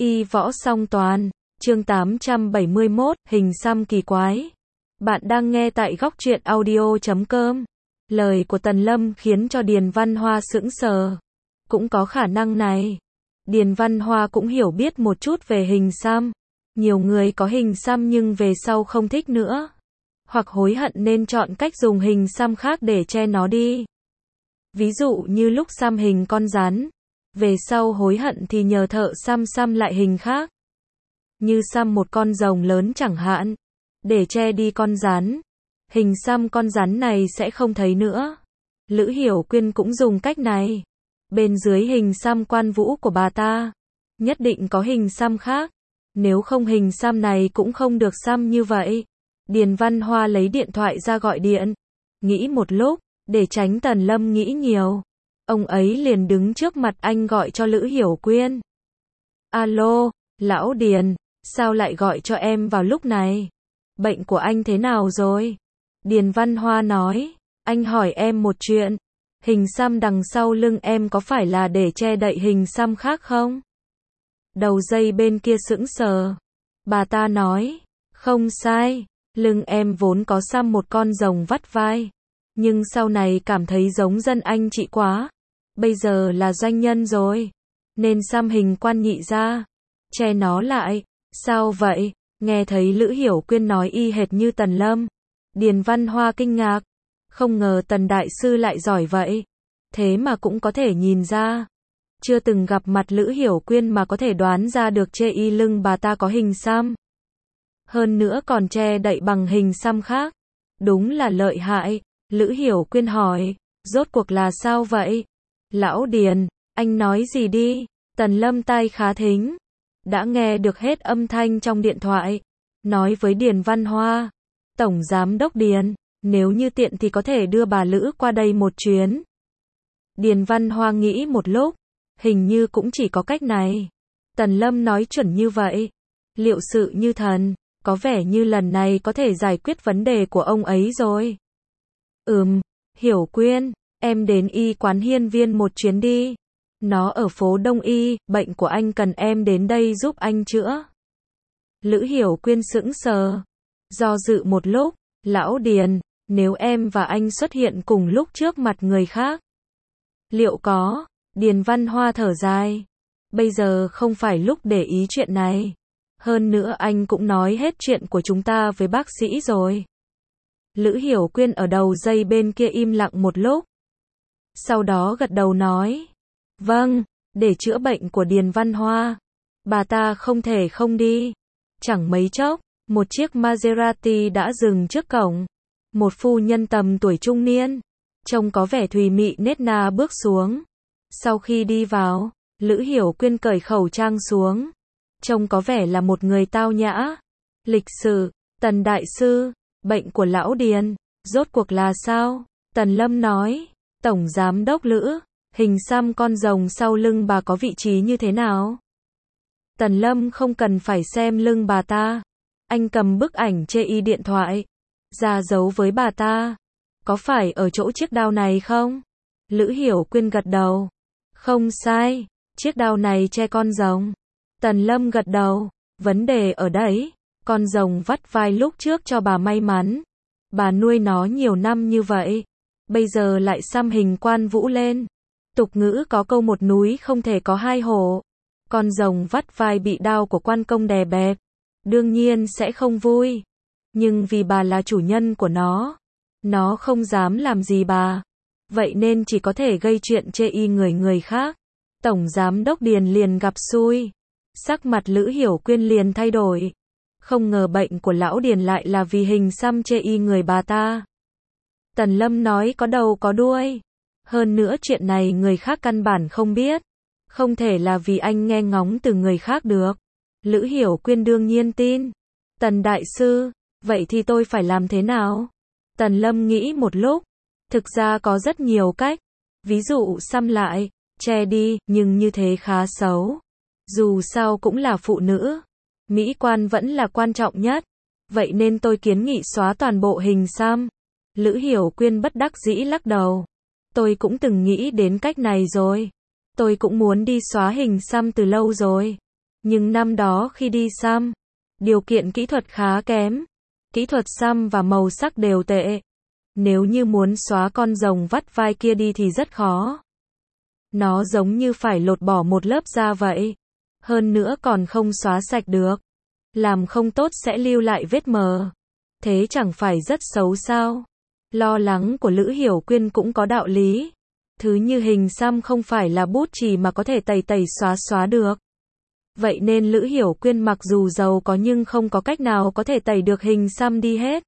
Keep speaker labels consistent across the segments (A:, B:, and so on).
A: Y võ song toàn, chương 871, hình xăm kỳ quái. Bạn đang nghe tại góc truyện audio.com. Lời của Tần Lâm khiến cho Điền Văn Hoa sững sờ. Cũng có khả năng này. Điền Văn Hoa cũng hiểu biết một chút về hình xăm. Nhiều người có hình xăm nhưng về sau không thích nữa. Hoặc hối hận nên chọn cách dùng hình xăm khác để che nó đi. Ví dụ như lúc xăm hình con rắn. Về sau hối hận thì nhờ thợ xăm lại hình khác. Như xăm một con rồng lớn chẳng hạn. Để che đi con rắn. Hình xăm con rắn này sẽ không thấy nữa. Lữ Hiểu Quyên cũng dùng cách này. Bên dưới hình xăm Quan Vũ của bà ta. Nhất định có hình xăm khác. Nếu không hình xăm này cũng không được xăm như vậy. Điền Văn Hoa lấy điện thoại ra gọi điện. Nghĩ một lúc, để tránh Tần Lâm nghĩ nhiều. Ông ấy liền đứng trước mặt anh gọi cho Lữ Hiểu Quyên. Alo, lão Điền, sao lại gọi cho em vào lúc này? Bệnh của anh thế nào rồi? Điền Văn Hoa nói, anh hỏi em một chuyện. Hình xăm đằng sau lưng em có phải là để che đậy hình xăm khác không? Đầu dây bên kia sững sờ. Bà ta nói, không sai, lưng em vốn có xăm một con rồng vắt vai. Nhưng sau này cảm thấy giống dân anh chị quá. Bây giờ là doanh nhân rồi. Nên xăm hình Quan Nhị ra. Che nó lại. Sao vậy? Nghe thấy Lữ Hiểu Quyên nói y hệt như Tần Lâm. Điền Văn Hoa kinh ngạc. Không ngờ Tần Đại Sư lại giỏi vậy. Thế mà cũng có thể nhìn ra. Chưa từng gặp mặt Lữ Hiểu Quyên mà có thể đoán ra được che y lưng bà ta có hình xăm. Hơn nữa còn che đậy bằng hình xăm khác. Đúng là lợi hại. Lữ Hiểu Quyên hỏi, rốt cuộc là sao vậy? Lão Điền, anh nói gì đi? Tần Lâm tai khá thính, đã nghe được hết âm thanh trong điện thoại. Nói với Điền Văn Hoa, Tổng Giám Đốc Điền, nếu như tiện thì có thể đưa bà Lữ qua đây một chuyến. Điền Văn Hoa nghĩ một lúc, hình như cũng chỉ có cách này. Tần Lâm nói chuẩn như vậy, liệu sự như thần, có vẻ như lần này có thể giải quyết vấn đề của ông ấy rồi. Hiểu Quyên, em đến y quán Hiên Viên một chuyến đi. Nó ở phố Đông Y, bệnh của anh cần em đến đây giúp anh chữa. Lữ Hiểu Quyên sững sờ. Do dự một lúc, lão Điền, nếu em và anh xuất hiện cùng lúc trước mặt người khác. Liệu có? Điền Văn Hoa thở dài. Bây giờ không phải lúc để ý chuyện này. Hơn nữa anh cũng nói hết chuyện của chúng ta với bác sĩ rồi. Lữ Hiểu Quyên ở đầu dây bên kia im lặng một lúc. Sau đó gật đầu nói. Vâng, để chữa bệnh của Điền Văn Hoa. Bà ta không thể không đi. Chẳng mấy chốc, một chiếc Maserati đã dừng trước cổng. Một phu nhân tầm tuổi trung niên. Trông có vẻ thùy mị nết na bước xuống. Sau khi đi vào, Lữ Hiểu Quyên cởi khẩu trang xuống. Trông có vẻ là một người tao nhã. Lịch sự, Tần Đại Sư. Bệnh của lão Điền, rốt cuộc là sao? Tần Lâm nói, Tổng Giám Đốc Lữ, hình xăm con rồng sau lưng bà có vị trí như thế nào? Tần Lâm không cần phải xem lưng bà ta. Anh cầm bức ảnh chê y điện thoại, ra giấu với bà ta. Có phải ở chỗ chiếc đao này không? Lữ Hiểu Quyên gật đầu. Không sai, chiếc đao này che con rồng. Tần Lâm gật đầu, vấn đề ở đấy. Con rồng vắt vai lúc trước cho bà may mắn. Bà nuôi nó nhiều năm như vậy. Bây giờ lại xăm hình Quan Vũ lên. Tục ngữ có câu một núi không thể có hai hổ. Con rồng vắt vai bị đao của quan công đè bẹp. Đương nhiên sẽ không vui. Nhưng vì bà là chủ nhân của nó không dám làm gì bà. Vậy nên chỉ có thể gây chuyện chê y người khác. Tổng Giám Đốc Điền liền gặp xui. Sắc mặt Lữ Hiểu Quyên liền thay đổi. Không ngờ bệnh của lão Điền lại là vì hình xăm chê y người bà ta. Tần Lâm nói có đầu có đuôi. Hơn nữa chuyện này người khác căn bản không biết. Không thể là vì anh nghe ngóng từ người khác được. Lữ Hiểu Quyên đương nhiên tin. Tần Đại Sư, vậy thì tôi phải làm thế nào? Tần Lâm nghĩ một lúc. Thực ra có rất nhiều cách. Ví dụ xăm lại, che đi, nhưng như thế khá xấu. Dù sao cũng là phụ nữ. Mỹ quan vẫn là quan trọng nhất. Vậy nên tôi kiến nghị xóa toàn bộ hình xăm. Lữ Hiểu Quyên bất đắc dĩ lắc đầu. Tôi cũng từng nghĩ đến cách này rồi. Tôi cũng muốn đi xóa hình xăm từ lâu rồi. Nhưng năm đó khi đi xăm, điều kiện kỹ thuật khá kém. Kỹ thuật xăm và màu sắc đều tệ. Nếu như muốn xóa con rồng vắt vai kia đi thì rất khó. Nó giống như phải lột bỏ một lớp da vậy. Hơn nữa còn không xóa sạch được. Làm không tốt sẽ lưu lại vết mờ. Thế chẳng phải rất xấu sao? Lo lắng của Lữ Hiểu Quyên cũng có đạo lý. Thứ như hình xăm không phải là bút chì mà có thể tẩy tẩy xóa xóa được. Vậy nên Lữ Hiểu Quyên mặc dù giàu có nhưng không có cách nào có thể tẩy được hình xăm đi hết.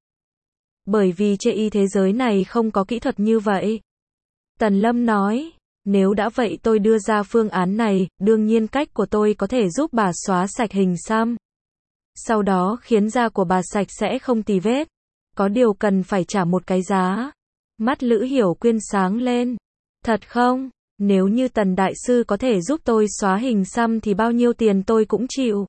A: Bởi vì chê y thế giới này không có kỹ thuật như vậy. Tần Lâm nói, nếu đã vậy tôi đưa ra phương án này, đương nhiên cách của tôi có thể giúp bà xóa sạch hình xăm. Sau đó khiến da của bà sạch sẽ không tì vết. Có điều cần phải trả một cái giá. Mắt Lữ Hiểu Quyên sáng lên. Thật không? Nếu như Tần Đại Sư có thể giúp tôi xóa hình xăm thì bao nhiêu tiền tôi cũng chịu.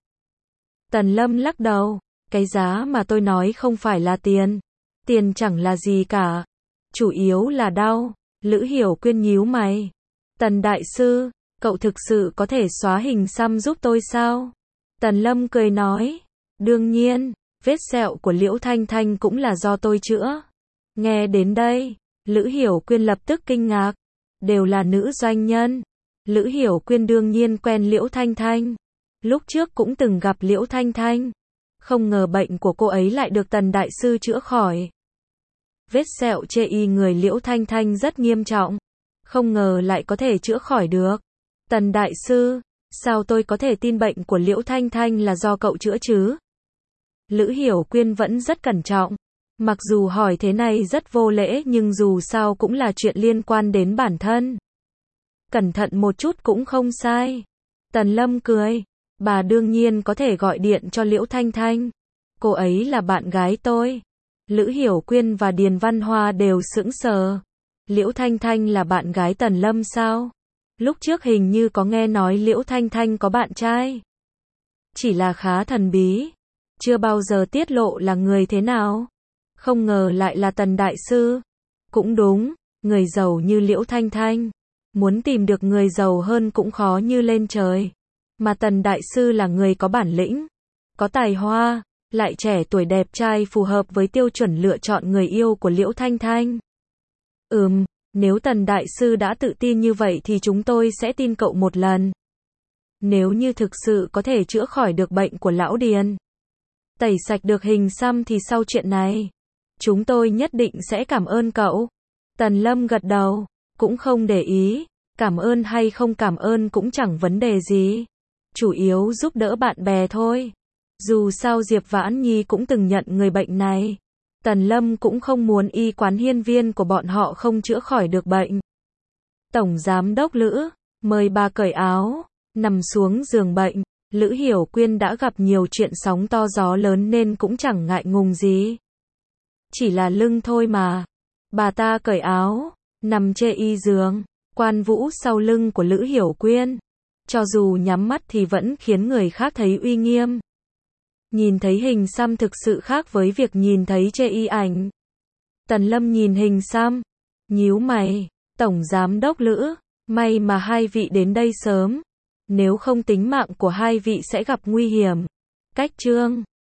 A: Tần Lâm lắc đầu. Cái giá mà tôi nói không phải là tiền. Tiền chẳng là gì cả. Chủ yếu là đau. Lữ Hiểu Quyên nhíu mày. Tần Đại Sư, cậu thực sự có thể xóa hình xăm giúp tôi sao? Tần Lâm cười nói. Đương nhiên, vết sẹo của Liễu Thanh Thanh cũng là do tôi chữa. Nghe đến đây, Lữ Hiểu Quyên lập tức kinh ngạc. Đều là nữ doanh nhân. Lữ Hiểu Quyên đương nhiên quen Liễu Thanh Thanh. Lúc trước cũng từng gặp Liễu Thanh Thanh. Không ngờ bệnh của cô ấy lại được Tần Đại Sư chữa khỏi. Vết sẹo chê y người Liễu Thanh Thanh rất nghiêm trọng. Không ngờ lại có thể chữa khỏi được. Tần Đại Sư, sao tôi có thể tin bệnh của Liễu Thanh Thanh là do cậu chữa chứ? Lữ Hiểu Quyên vẫn rất cẩn trọng. Mặc dù hỏi thế này rất vô lễ nhưng dù sao cũng là chuyện liên quan đến bản thân. Cẩn thận một chút cũng không sai. Tần Lâm cười. Bà đương nhiên có thể gọi điện cho Liễu Thanh Thanh. Cô ấy là bạn gái tôi. Lữ Hiểu Quyên và Điền Văn Hoa đều sững sờ. Liễu Thanh Thanh là bạn gái Tần Lâm sao? Lúc trước hình như có nghe nói Liễu Thanh Thanh có bạn trai. Chỉ là khá thần bí. Chưa bao giờ tiết lộ là người thế nào. Không ngờ lại là Tần Đại Sư. Cũng đúng, người giàu như Liễu Thanh Thanh. Muốn tìm được người giàu hơn cũng khó như lên trời. Mà Tần Đại Sư là người có bản lĩnh, có tài hoa, lại trẻ tuổi đẹp trai phù hợp với tiêu chuẩn lựa chọn người yêu của Liễu Thanh Thanh. Nếu Tần Đại Sư đã tự tin như vậy thì chúng tôi sẽ tin cậu một lần. Nếu như thực sự có thể chữa khỏi được bệnh của lão Điền, tẩy sạch được hình xăm thì sau chuyện này, chúng tôi nhất định sẽ cảm ơn cậu. Tần Lâm gật đầu, cũng không để ý, cảm ơn hay không cảm ơn cũng chẳng vấn đề gì. Chủ yếu giúp đỡ bạn bè thôi. Dù sao Diệp Vãn Nhi cũng từng nhận người bệnh này. Tần Lâm cũng không muốn y quán hiên viên của bọn họ không chữa khỏi được bệnh. Tổng Giám đốc Lữ, mời bà cởi áo, nằm xuống giường bệnh. Lữ Hiểu Quyên đã gặp nhiều chuyện sóng to gió lớn nên cũng chẳng ngại ngùng gì. Chỉ là lưng thôi mà. Bà ta cởi áo, nằm chê y giường. Quan Vũ sau lưng của Lữ Hiểu Quyên. Cho dù nhắm mắt thì vẫn khiến người khác thấy uy nghiêm. Nhìn thấy hình xăm thực sự khác với việc nhìn thấy chê y ảnh. Tần Lâm nhìn hình xăm, nhíu mày. Tổng Giám đốc Lữ, may mà hai vị đến đây sớm. Nếu không tính mạng của hai vị sẽ gặp nguy hiểm. Cách chương